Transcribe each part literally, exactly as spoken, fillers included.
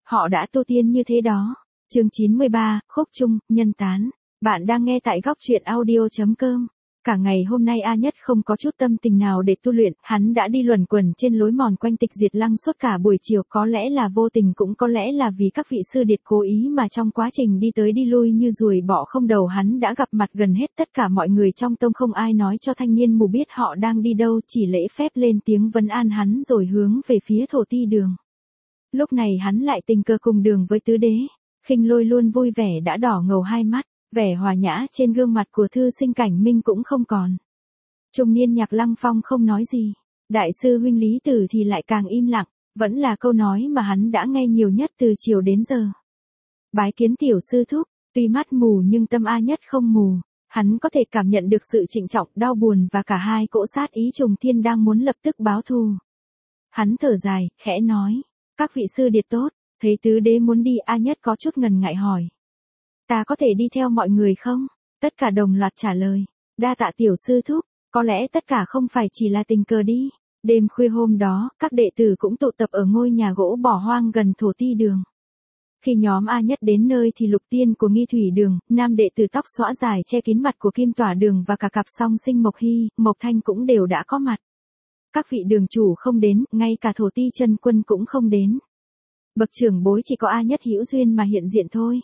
Họ đã tu tiên như thế đó. Chương chín mươi ba, khúc chung, nhân tán. Bạn đang nghe tại góc truyện audio chấm com. Cả ngày hôm nay A Nhất không có chút tâm tình nào để tu luyện, hắn đã đi luẩn quẩn trên lối mòn quanh Tịch Diệt Lăng suốt cả buổi chiều, có lẽ là vô tình cũng có lẽ là vì các vị sư điệt cố ý mà trong quá trình đi tới đi lui như ruồi bọ không đầu hắn đã gặp mặt gần hết tất cả mọi người trong tông, không ai nói cho thanh niên mù biết họ đang đi đâu, chỉ lễ phép lên tiếng vấn an hắn rồi hướng về phía Thổ Ti Đường. Lúc này hắn lại tình cờ cùng đường với Tứ Đế. Khinh Lôi luôn vui vẻ đã đỏ ngầu hai mắt, vẻ hòa nhã trên gương mặt của thư sinh Cảnh Minh cũng không còn. Trung niên Nhạc Lăng Phong không nói gì, đại sư huynh Lý Tử thì lại càng im lặng, vẫn là câu nói mà hắn đã nghe nhiều nhất từ chiều đến giờ. Bái kiến tiểu sư thúc. Tuy mắt mù nhưng tâm A Nhất không mù, hắn có thể cảm nhận được sự trịnh trọng, đau buồn và cả hai cỗ sát ý trùng thiên đang muốn lập tức báo thù. Hắn thở dài, khẽ nói, các vị sư điệt tốt. Thấy Tứ Đế muốn đi, A Nhất có chút ngần ngại hỏi, ta có thể đi theo mọi người không? Tất cả đồng loạt trả lời, đa tạ tiểu sư thúc, có lẽ tất cả không phải chỉ là tình cờ đi. Đêm khuya hôm đó, các đệ tử cũng tụ tập ở ngôi nhà gỗ bỏ hoang gần Thổ Ti Đường. Khi nhóm A Nhất đến nơi thì Lục Tiên của Nghi Thủy Đường, nam đệ tử tóc xõa dài che kín mặt của Kim Tỏa Đường và cả cặp song sinh Mộc Hy, Mộc Thanh cũng đều đã có mặt. Các vị đường chủ không đến, ngay cả Thổ Ti chân quân cũng không đến. Bậc trưởng bối chỉ có A Nhất hữu duyên mà hiện diện thôi.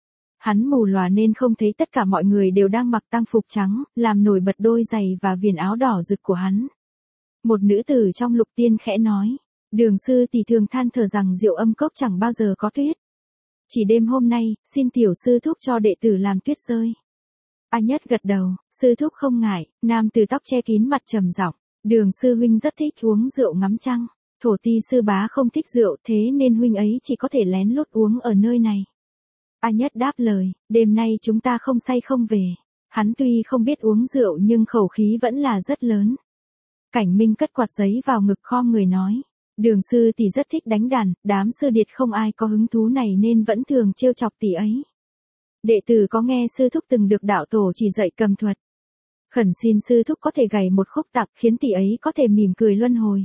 Hắn mù lòa nên không thấy tất cả mọi người đều đang mặc tang phục trắng, làm nổi bật đôi giày và viền áo đỏ rực của hắn. Một nữ tử trong Lục Tiên khẽ nói, Đường sư tỷ thường than thở rằng Diệu Âm Cốc chẳng bao giờ có tuyết. Chỉ đêm hôm nay, xin tiểu sư thúc cho đệ tử làm tuyết rơi. A Nhất gật đầu, sư thúc không ngại. Nam tử tóc che kín mặt trầm giọng, Đường sư huynh rất thích uống rượu ngắm trăng. Thổ Ti sư bá không thích rượu, thế nên huynh ấy chỉ có thể lén lút uống ở nơi này. A Nhất đáp lời, đêm nay chúng ta không say không về. Hắn tuy không biết uống rượu nhưng khẩu khí vẫn là rất lớn. Cảnh Minh cất quạt giấy vào ngực khom người nói, Đường sư tỷ rất thích đánh đàn, đám sư điệt không ai có hứng thú này nên vẫn thường trêu chọc tỷ ấy. Đệ tử có nghe sư thúc từng được đạo tổ chỉ dạy cầm thuật. Khẩn xin sư thúc có thể gảy một khúc tặng khiến tỷ ấy có thể mỉm cười luân hồi.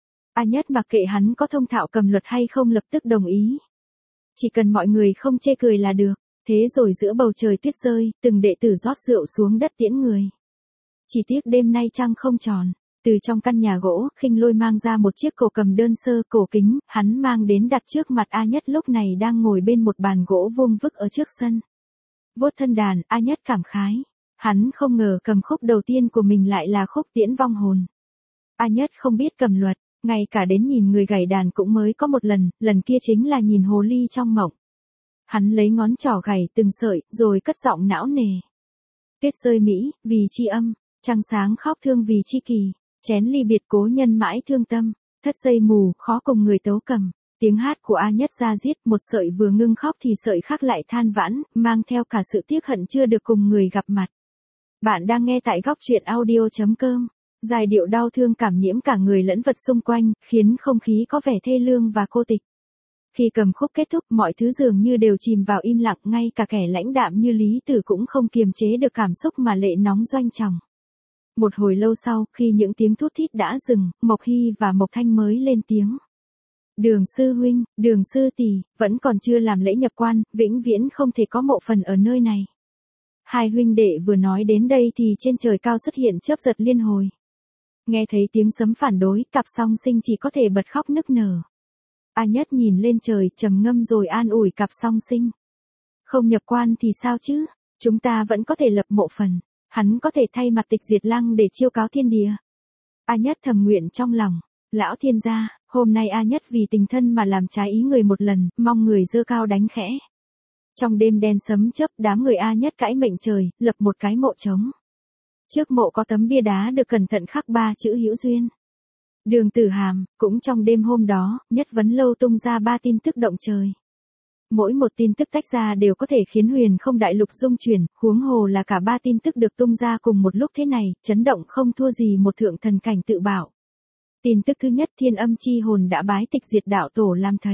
A Nhất mặc kệ hắn có thông thạo cầm luật hay không lập tức đồng ý. Chỉ cần mọi người không chê cười là được. Thế rồi giữa bầu trời tuyết rơi, từng đệ tử rót rượu xuống đất tiễn người. Chỉ tiếc đêm nay trăng không tròn. Từ trong căn nhà gỗ, Khinh Lôi mang ra một chiếc cổ cầm đơn sơ cổ kính, hắn mang đến đặt trước mặt A Nhất lúc này đang ngồi bên một bàn gỗ vuông vức ở trước sân. Vuốt thân đàn, A Nhất cảm khái. Hắn không ngờ cầm khúc đầu tiên của mình lại là khúc Tiễn Vong Hồn. A Nhất không biết cầm luật. Ngay cả đến nhìn người gảy đàn cũng mới có một lần, lần kia chính là nhìn hồ ly trong mộng. Hắn lấy ngón trỏ gảy từng sợi, rồi cất giọng não nề. Tuyết rơi Mỹ, vì tri âm, trăng sáng khóc thương vì tri kỳ, chén ly biệt cố nhân mãi thương tâm, thất dây mù, khó cùng người tấu cầm. Tiếng hát của A Nhất ra diết, một sợi vừa ngưng khóc thì sợi khác lại than vãn, mang theo cả sự tiếc hận chưa được cùng người gặp mặt. Bạn đang nghe tại góc truyện audio chấm com. Giai điệu đau thương cảm nhiễm cả người lẫn vật xung quanh, khiến không khí có vẻ thê lương và cô tịch. Khi cầm khúc kết thúc, mọi thứ dường như đều chìm vào im lặng, ngay cả kẻ lãnh đạm như Lý Tử cũng không kiềm chế được cảm xúc mà lệ nóng doanh tròng. Một hồi lâu sau, khi những tiếng thút thít đã dừng, Mộc Hy và Mộc Thanh mới lên tiếng. Đường sư huynh, Đường sư tỷ, vẫn còn chưa làm lễ nhập quan, vĩnh viễn không thể có mộ phần ở nơi này. Hai huynh đệ vừa nói đến đây thì trên trời cao xuất hiện chớp giật liên hồi. Nghe thấy tiếng sấm phản đối, cặp song sinh chỉ có thể bật khóc nức nở. A Nhất nhìn lên trời, trầm ngâm rồi an ủi cặp song sinh. Không nhập quan thì sao chứ, chúng ta vẫn có thể lập mộ phần, hắn có thể thay mặt Tịch Diệt Lăng để chiêu cáo thiên địa. A Nhất thầm nguyện trong lòng, lão thiên gia, hôm nay A Nhất vì tình thân mà làm trái ý người một lần, mong người giơ cao đánh khẽ. Trong đêm đen sấm chớp, đám người A Nhất cãi mệnh trời, lập một cái mộ trống. Trước mộ có tấm bia đá được cẩn thận khắc ba chữ hữu duyên. Đường Tử Hàm, cũng trong đêm hôm đó, Nhất Vấn Lâu tung ra ba tin tức động trời. Mỗi một tin tức tách ra đều có thể khiến huyền không đại lục rung chuyển, huống hồ là cả ba tin tức được tung ra cùng một lúc thế này, chấn động không thua gì một thượng thần cảnh tự bảo. Tin tức thứ nhất, Thiên Âm chi hồn đã bái Tịch Diệt đạo tổ làm thầy.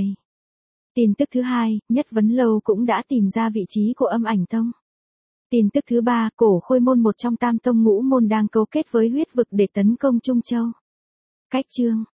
Tin tức thứ hai, Nhất Vấn Lâu cũng đã tìm ra vị trí của Âm Ảnh Tông. Tin tức thứ ba, Cổ Khôi môn một trong tam tông ngũ môn đang cấu kết với huyết vực để tấn công Trung Châu. Cách chương,